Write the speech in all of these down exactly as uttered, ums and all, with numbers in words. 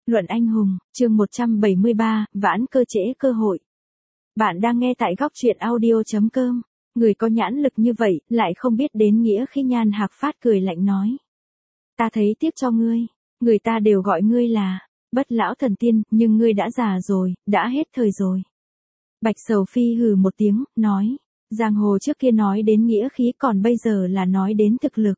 Luận anh hùng, chương một trăm bảy mươi ba, vãn cơ trễ cơ hội. Bạn đang nghe tại góc truyện audio.com. Người có nhãn lực như vậy, lại không biết đến nghĩa khi Nhan Hạc Phát cười lạnh nói. Ta thấy tiếc cho ngươi, người ta đều gọi ngươi là Bất Lão Thần Tiên, nhưng ngươi đã già rồi, đã hết thời rồi. Bạch Sầu Phi hừ một tiếng, nói. Giang hồ trước kia nói đến nghĩa khí, còn bây giờ là nói đến thực lực.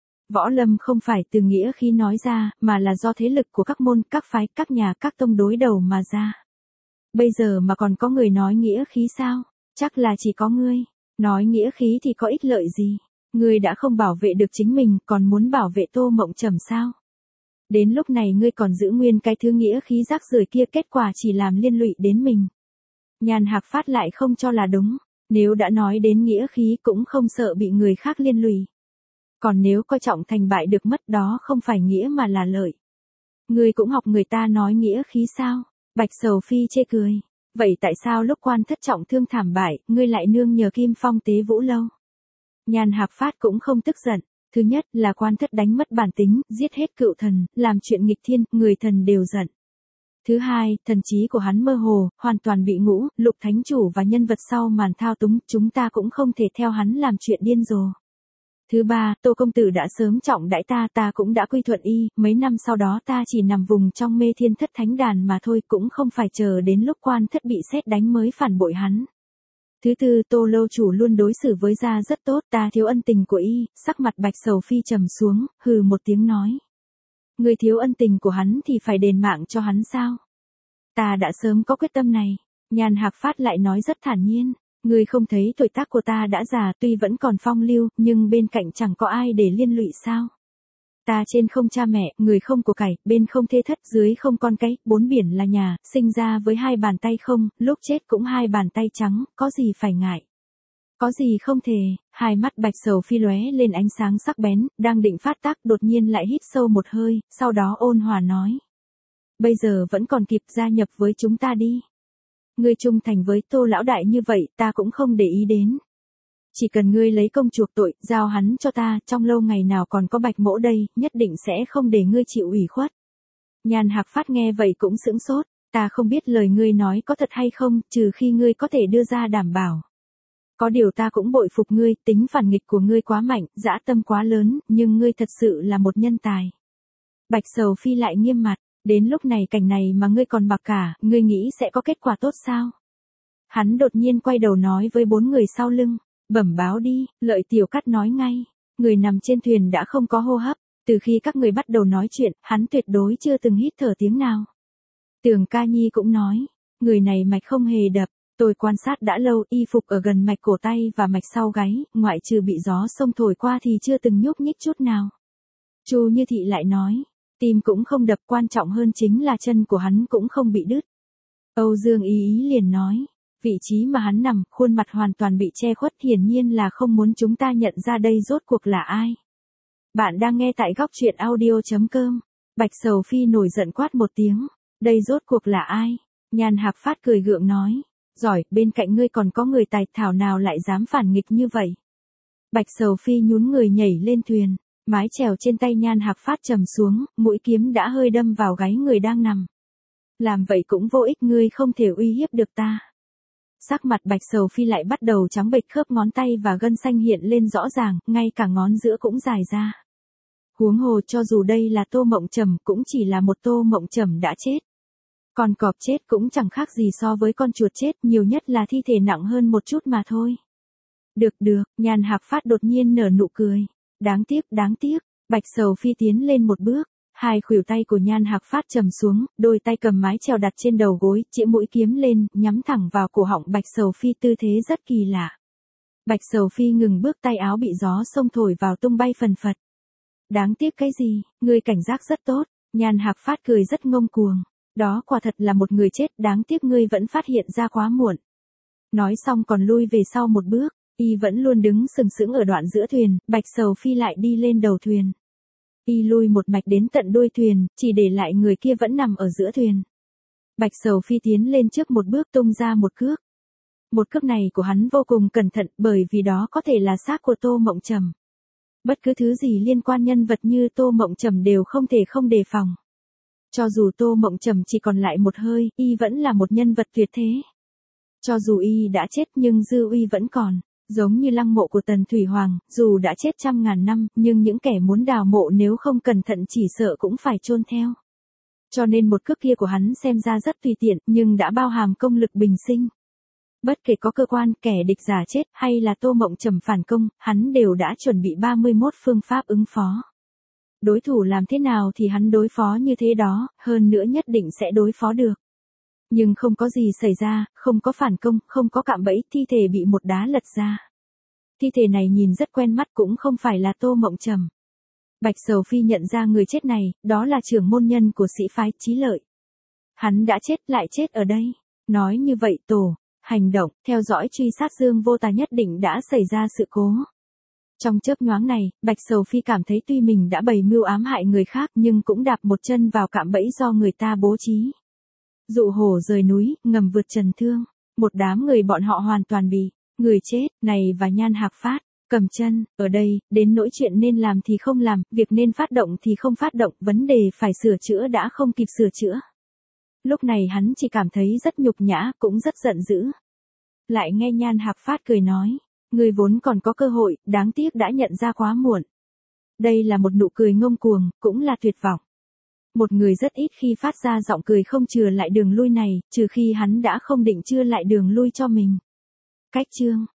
Võ lâm không phải từ nghĩa khí nói ra, mà là do thế lực của các môn, các phái, các nhà, các tông đối đầu mà ra. Bây giờ mà còn có người nói nghĩa khí sao? Chắc là chỉ có ngươi. Nói nghĩa khí thì có ích lợi gì? Ngươi đã không bảo vệ được chính mình, còn muốn bảo vệ Tô Mộng Trầm sao? Đến lúc này ngươi còn giữ nguyên cái thứ nghĩa khí rác rưởi kia, kết quả chỉ làm liên lụy đến mình. Nhan Hạc Phát lại không cho là đúng. Nếu đã nói đến nghĩa khí cũng không sợ bị người khác liên lụy. Còn nếu coi trọng thành bại được mất, đó không phải nghĩa mà là lợi. Ngươi cũng học người ta nói nghĩa khí sao? Bạch Sầu Phi chê cười. Vậy tại sao lúc Quan Thất trọng thương thảm bại, ngươi lại nương nhờ Kim Phong tế vũ lâu? Nhan Hạc Phát cũng không tức giận. Thứ nhất là Quan Thất đánh mất bản tính, giết hết cựu thần, làm chuyện nghịch thiên, người thần đều giận. Thứ hai, thần trí của hắn mơ hồ, hoàn toàn bị Ngũ, Lục Thánh Chủ và nhân vật sau màn thao túng, chúng ta cũng không thể theo hắn làm chuyện điên rồ. Thứ ba, Tô Công Tử đã sớm trọng đãi ta, ta cũng đã quy thuận y, mấy năm sau đó ta chỉ nằm vùng trong mê thiên thất thánh đàn mà thôi, cũng không phải chờ đến lúc Quan Thất bị sét đánh mới phản bội hắn. Thứ tư, Tô Lâu Chủ luôn đối xử với gia rất tốt, ta thiếu ân tình của y. Sắc mặt Bạch Sầu Phi trầm xuống, hừ một tiếng nói. Người thiếu ân tình của hắn thì phải đền mạng cho hắn sao? Ta đã sớm có quyết tâm này. Nhan Hạc Phát lại nói rất thản nhiên. Ngươi không thấy tuổi tác của ta đã già, tuy vẫn còn phong lưu, nhưng bên cạnh chẳng có ai để liên lụy sao? Ta trên không cha mẹ, người không của cải, bên không thê thất, dưới không con cái, bốn biển là nhà, sinh ra với hai bàn tay không, lúc chết cũng hai bàn tay trắng, có gì phải ngại? Có gì không thể? Hai mắt Bạch Sầu Phi lóe lên ánh sáng sắc bén, đang định phát tác, đột nhiên lại hít sâu một hơi, sau đó ôn hòa nói. Bây giờ vẫn còn kịp, gia nhập với chúng ta đi. Ngươi trung thành với Tô lão đại như vậy, ta cũng không để ý đến. Chỉ cần ngươi lấy công chuộc tội, giao hắn cho ta, trong lâu ngày nào còn có Bạch Mỗ đây, nhất định sẽ không để ngươi chịu ủy khuất. Nhan Hạc Phát nghe vậy cũng sững sốt, ta không biết lời ngươi nói có thật hay không, trừ khi ngươi có thể đưa ra đảm bảo. Có điều ta cũng bội phục ngươi, tính phản nghịch của ngươi quá mạnh, dã tâm quá lớn, nhưng ngươi thật sự là một nhân tài. Bạch Sầu Phi lại nghiêm mặt. Đến lúc này cảnh này mà ngươi còn mặc cả, ngươi nghĩ sẽ có kết quả tốt sao? Hắn đột nhiên quay đầu nói với bốn người sau lưng, bẩm báo đi. Lợi Tiểu Cát nói ngay, người nằm trên thuyền đã không có hô hấp, từ khi các người bắt đầu nói chuyện, hắn tuyệt đối chưa từng hít thở tiếng nào. Tường Ca Nhi cũng nói, người này mạch không hề đập, tôi quan sát đã lâu, y phục ở gần mạch cổ tay và mạch sau gáy, ngoại trừ bị gió sông thổi qua thì chưa từng nhúc nhích chút nào. Chu Như Thị lại nói, tim cũng không đập, quan trọng hơn chính là chân của hắn cũng không bị đứt. Âu Dương Ý Ý liền nói, vị trí mà hắn nằm, khuôn mặt hoàn toàn bị che khuất, hiển nhiên là không muốn chúng ta nhận ra đây rốt cuộc là ai. Bạn đang nghe tại góc truyện audio.com. Bạch Sầu Phi nổi giận quát một tiếng, đây rốt cuộc là ai? Nhan Hạc Phát cười gượng nói, giỏi, bên cạnh ngươi còn có người tài, thảo nào lại dám phản nghịch như vậy. Bạch Sầu Phi nhún người nhảy lên thuyền. Mái chèo trên tay Nhan Hạc Phát trầm xuống, mũi kiếm đã hơi đâm vào gáy người đang nằm. Làm vậy cũng vô ích, ngươi không thể uy hiếp được ta. Sắc mặt Bạch Sầu Phi lại bắt đầu trắng bệch, khớp ngón tay và gân xanh hiện lên rõ ràng, ngay cả ngón giữa cũng dài ra. Huống hồ cho dù đây là Tô Mộng Trầm cũng chỉ là một Tô Mộng Trầm đã chết. Con cọp chết cũng chẳng khác gì so với con chuột chết, nhiều nhất là thi thể nặng hơn một chút mà thôi. Được được, Nhan Hạc Phát đột nhiên nở nụ cười. Đáng tiếc, đáng tiếc, Bạch Sầu Phi tiến lên một bước, hai khuỷu tay của Nhan Hạc Phát trầm xuống, đôi tay cầm mái chèo đặt trên đầu gối, chĩa mũi kiếm lên, nhắm thẳng vào cổ họng Bạch Sầu Phi, tư thế rất kỳ lạ. Bạch Sầu Phi ngừng bước, tay áo bị gió sông thổi vào tung bay phần phật. Đáng tiếc cái gì, ngươi cảnh giác rất tốt. Nhan Hạc Phát cười rất ngông cuồng, đó quả thật là một người chết, đáng tiếc ngươi vẫn phát hiện ra quá muộn. Nói xong còn lui về sau một bước. Y vẫn luôn đứng sừng sững ở đoạn giữa thuyền, Bạch Sầu Phi lại đi lên đầu thuyền. Y lui một mạch đến tận đuôi thuyền, chỉ để lại người kia vẫn nằm ở giữa thuyền. Bạch Sầu Phi tiến lên trước một bước, tung ra một cước. Một cước này của hắn vô cùng cẩn thận, bởi vì đó có thể là xác của Tô Mộng Trầm. Bất cứ thứ gì liên quan nhân vật như Tô Mộng Trầm đều không thể không đề phòng. Cho dù Tô Mộng Trầm chỉ còn lại một hơi, y vẫn là một nhân vật tuyệt thế. Cho dù y đã chết nhưng dư uy vẫn còn. Giống như lăng mộ của Tần Thủy Hoàng, dù đã chết trăm ngàn năm, nhưng những kẻ muốn đào mộ nếu không cẩn thận chỉ sợ cũng phải chôn theo. Cho nên một cước kia của hắn xem ra rất tùy tiện, nhưng đã bao hàm công lực bình sinh. Bất kể có cơ quan, kẻ địch giả chết, hay là Tô Mộng Trầm phản công, hắn đều đã chuẩn bị ba mươi mốt phương pháp ứng phó. Đối thủ làm thế nào thì hắn đối phó như thế đó, hơn nữa nhất định sẽ đối phó được. Nhưng không có gì xảy ra, không có phản công, không có cạm bẫy, thi thể bị một đá lật ra. Thi thể này nhìn rất quen mắt cũng không phải là Tô Mộng Trầm. Bạch Sầu Phi nhận ra người chết này, đó là trưởng môn nhân của sĩ phái Chí Lợi. Hắn đã chết lại chết ở đây. Nói như vậy tổ, hành động, theo dõi truy sát Dương Vô Tà nhất định đã xảy ra sự cố. Trong chớp nhoáng này, Bạch Sầu Phi cảm thấy tuy mình đã bày mưu ám hại người khác nhưng cũng đạp một chân vào cạm bẫy do người ta bố trí. Dụ hổ rời núi, ngầm vượt trần thương. Một đám người bọn họ hoàn toàn bị người chết này và Nhan Hạc Phát cầm chân. Ở đây, đến nỗi chuyện nên làm thì không làm, việc nên phát động thì không phát động, vấn đề phải sửa chữa đã không kịp sửa chữa. Lúc này hắn chỉ cảm thấy rất nhục nhã, cũng rất giận dữ. Lại nghe Nhan Hạc Phát cười nói, người vốn còn có cơ hội, đáng tiếc đã nhận ra quá muộn. Đây là một nụ cười ngông cuồng, cũng là tuyệt vọng. Một người rất ít khi phát ra giọng cười không chừa lại đường lui này, trừ khi hắn đã không định chừa lại đường lui cho mình. Cách chương